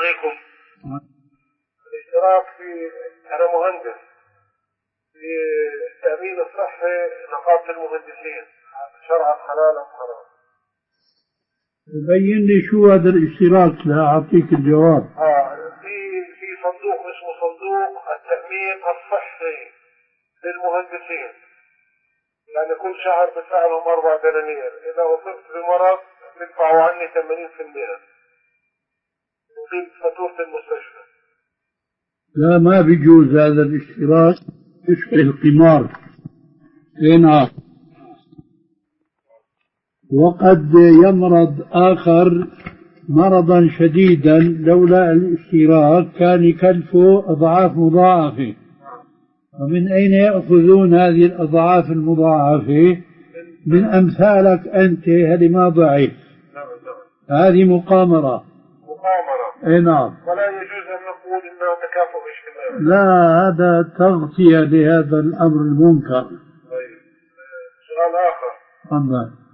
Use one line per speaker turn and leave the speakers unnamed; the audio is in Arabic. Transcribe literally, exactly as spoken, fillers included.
عليكم. الاشتراك في، أنا مهندس في التأمين الصحي نقابة المهندسين، شرعا حلال أم حرام؟
بين لي شو هذا الاشتراك لا أعطيك الجواب.
آه في في صندوق اسمه صندوق التأمين الصحي للمهندسين، يعني كل شهر بدفع لهم أربعة دنانير، إذا أصبت بمرض بدفعوا عني ثمانين بالمئة يصيب فاتورة المستشفى.
لا ما بيجوز هذا الاشتراك، يشبه القمار. هنا وقد يمرض آخر مرضا شديدا لولا الاشتراك كان يكلفه أضعاف مضاعفة، ومن أين يأخذون هذه الأضعاف المضاعفة؟ من أمثالك أنت، هذه ما ضعيف، هذه مقامرة.
مقامرة.
أي نعم.
ولا يجوز أن نقول إنها تكافؤ اجتماعي.
لا، هذا تغطية لهذا الأمر المنكر.
طيب سؤال آخر.
تفضل.